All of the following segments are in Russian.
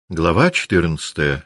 Глава 14.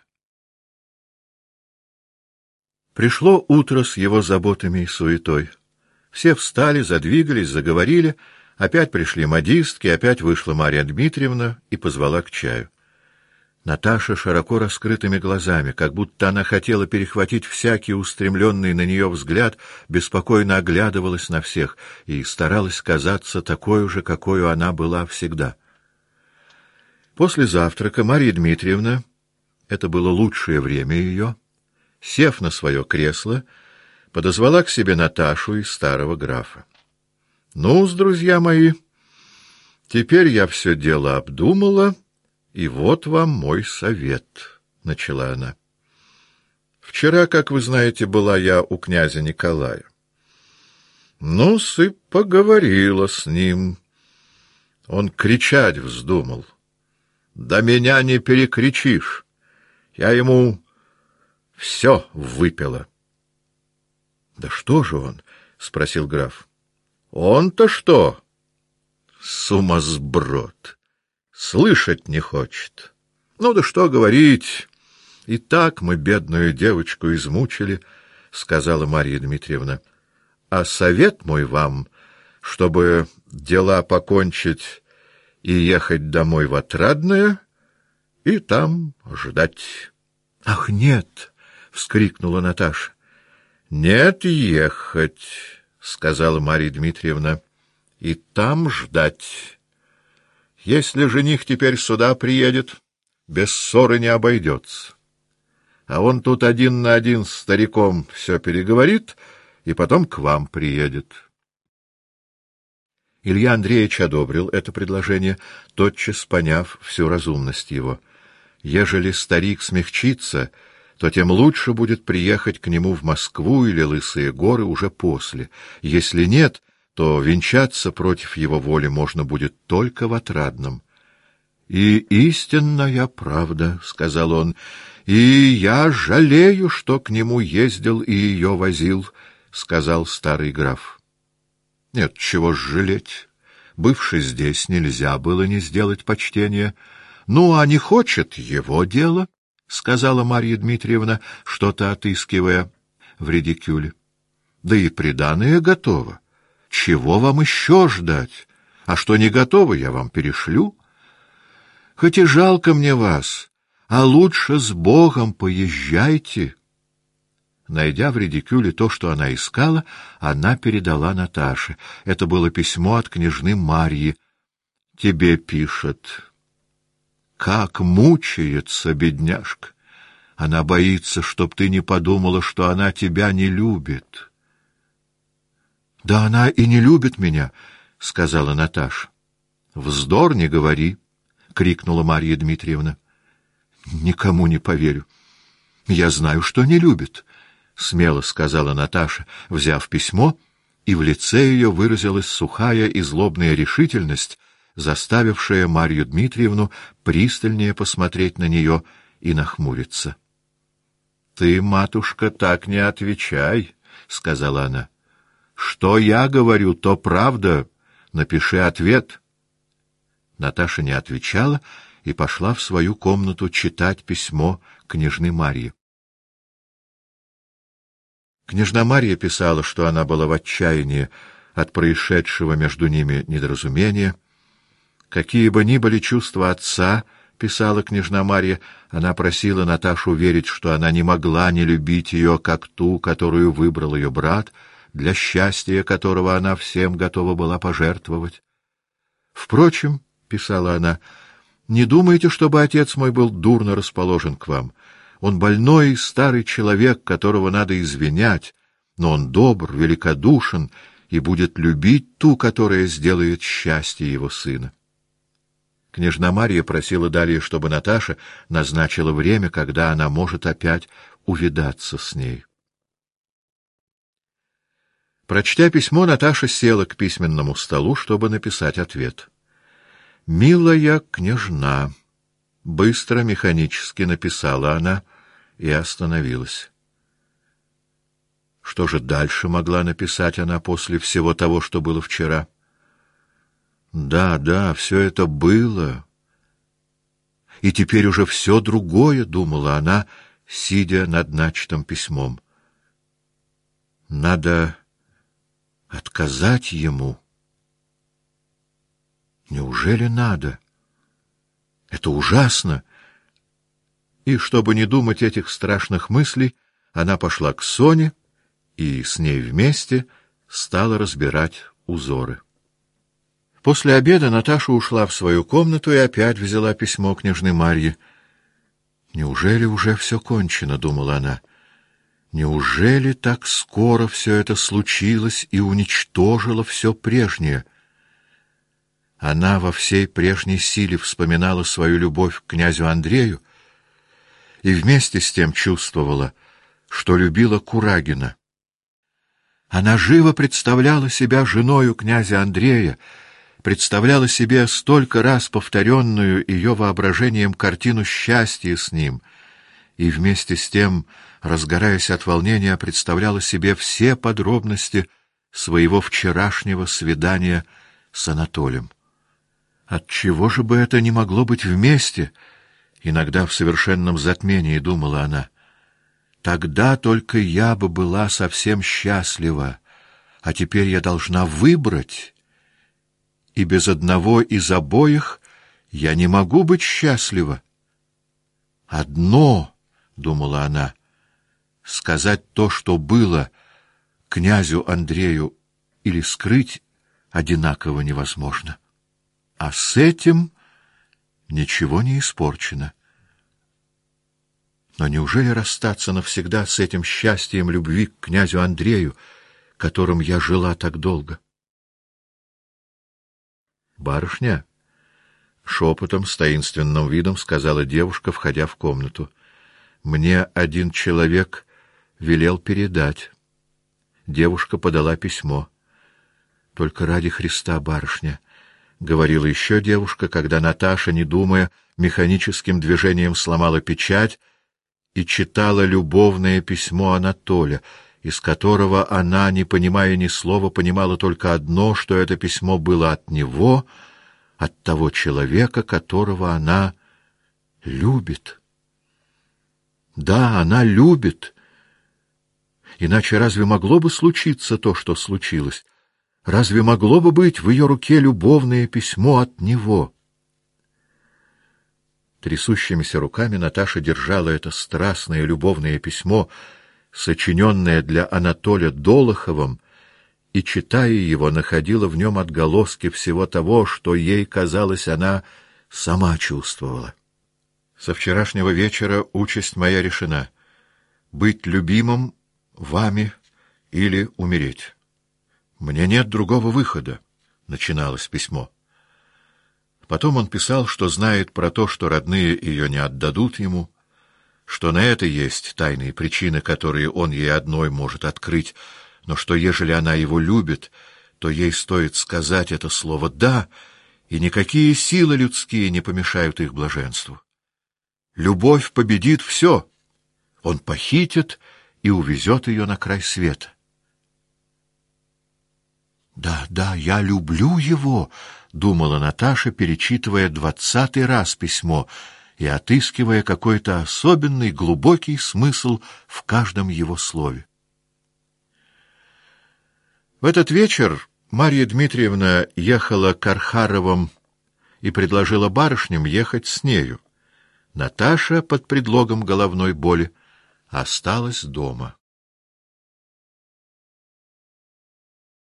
Пришло утро с его заботами и суетой. Все встали, задвигались, заговорили. Опять пришли модистки, опять вышла Марья Дмитриевна и позвала к чаю. Наташа широко раскрытыми глазами, как будто она хотела перехватить всякий устремленный на нее взгляд, беспокойно оглядывалась на всех и старалась казаться такой же, какой она была всегда. После завтрака Марья Дмитриевна, это было лучшее время ее, сев на свое кресло, подозвала к себе Наташу и старого графа. — Ну-с, друзья мои, теперь я все дело обдумала, и вот вам мой совет, — начала она. Вчера, как вы знаете, была я у князя Николая. Ну-с, и поговорила с ним. Он кричать вздумал. Да меня не перекричишь. Я ему все выпила. — Да что же он? — спросил граф. — Он-то что? Сумасброд. Слышать не хочет. Ну да что говорить. И так мы бедную девочку измучили, — сказала Марья Дмитриевна. А совет мой вам, чтобы дела покончить и ехать домой в Отрадное, и там ждать. — Ах, нет! — вскрикнула Наташа. — Нет, ехать, — сказала Марья Дмитриевна, — и там ждать. Если жених теперь сюда приедет, без ссоры не обойдется. А он тут один на один с стариком все переговорит, и потом к вам приедет. Илья Андреевич одобрил это предложение, тотчас поняв всю разумность его. Ежели старик смягчится, то тем лучше будет приехать к нему в Москву или Лысые горы уже после. Если нет, то венчаться против его воли можно будет только в Отрадном. — И истинная правда, — сказал он, — и я жалею, что к нему ездил и ее возил, — сказал старый граф. — Нет, чего ж жалеть. Бывши здесь, нельзя было не сделать почтения. — Ну, а не хочет — его дело, — сказала Марья Дмитриевна, что-то отыскивая в редикюле. — Да и приданое готово. Чего вам еще ждать? А что не готово, я вам перешлю. Хоть и жалко мне вас, а лучше с Богом поезжайте. Найдя в редикюле то, что она искала, она передала Наташе. Это было письмо от княжны Марьи. Тебе пишет. Как мучается бедняжка! Она боится, чтоб ты не подумала, что она тебя не любит. — Да она и не любит меня, — сказала Наташа. — Вздор не говори, — крикнула Марья Дмитриевна. — Никому не поверю. Я знаю, что не любит, — смело сказала Наташа, взяв письмо, и в лице ее выразилась сухая и злобная решительность, заставившая Марью Дмитриевну пристальнее посмотреть на нее и нахмуриться. — Ты, матушка, так не отвечай, — сказала она. — Что я говорю, то правда. Напиши ответ. Наташа не отвечала и пошла в свою комнату читать письмо княжны Марьи. Княжна Марья писала, что она была в отчаянии от происшедшего между ними недоразумения. Какие бы ни были чувства отца, писала княжна Марья, она просила Наташу верить, что она не могла не любить ее, как ту, которую выбрал ее брат, для счастья которого она всем готова была пожертвовать. Впрочем, писала она, не думайте, чтобы отец мой был дурно расположен к вам. Он больной и старый человек, которого надо извинять, но он добр, великодушен и будет любить ту, которая сделает счастье его сына. Княжна Марья просила далее, чтобы Наташа назначила время, когда она может опять увидаться с ней. Прочтя письмо, Наташа села к письменному столу, чтобы написать ответ. «Милая княжна», — быстро, механически написала она и остановилась. Что же дальше могла написать она после всего того, что было вчера? Да, все это было. и теперь уже все другое, — думала она, сидя над начатым письмом. Надо отказать ему. Неужели надо? Это ужасно. И, чтобы не думать этих страшных мыслей, она пошла к Соне и с ней вместе стала разбирать узоры. После обеда Наташа ушла в свою комнату и опять взяла письмо княжны Марьи. «Неужели уже все кончено?» — думала она. «Неужели так скоро все это случилось и уничтожило все прежнее?» Она во всей прежней силе вспоминала свою любовь к князю Андрею и вместе с тем чувствовала, что любила Курагина. Она живо представляла себя женою князя Андрея, представляла себе столько раз повторенную ее воображением картину счастья с ним, и вместе с тем, разгораясь от волнения, представляла себе все подробности своего вчерашнего свидания с Анатолием. Отчего же бы это не могло быть вместе? Иногда в совершенном затмении думала она. Тогда только я бы была совсем счастлива, а теперь я должна выбрать, и без одного из обоих я не могу быть счастлива. Одно, — думала она, — сказать то, что было, князю Андрею, или скрыть одинаково невозможно. А с этим ничего не испорчено. Но неужели расстаться навсегда с этим счастьем любви к князю Андрею, которым я жила так долго? «Барышня», — шепотом с таинственным видом сказала девушка, входя в комнату, — «мне один человек велел передать». Девушка подала письмо. «Только ради Христа, барышня», — говорила еще девушка, когда Наташа, не думая, механическим движением сломала печать и читала любовное письмо Анатолия, из которого она, не понимая ни слова, понимала только одно, что это письмо было от него, от того человека, которого она любит. Да, она любит. Иначе разве могло бы случиться то, что случилось? Разве могло бы быть в ее руке любовное письмо от него? Трясущимися руками Наташа держала это страстное любовное письмо, сочиненное для Анатолия Долоховым, и, читая его, находила в нем отголоски всего того, что ей казалось, она сама чувствовала. «Со вчерашнего вечера участь моя решена — быть любимым вами или умереть. Мне нет другого выхода», — начиналось письмо. Потом он писал, что знает про то, что родные ее не отдадут ему, что на это есть тайные причины, которые он ей одной может открыть, но что, ежели она его любит, то ей стоит сказать это слово «да», и никакие силы людские не помешают их блаженству. Любовь победит все. Он похитит и увезет ее на край света. «Да, да, я люблю его», — думала Наташа, перечитывая 20-й раз письмо и отыскивая какой-то особенный глубокий смысл в каждом его слове. В этот вечер Марья Дмитриевна ехала к Архаровым и предложила барышням ехать с нею. Наташа под предлогом головной боли осталась дома.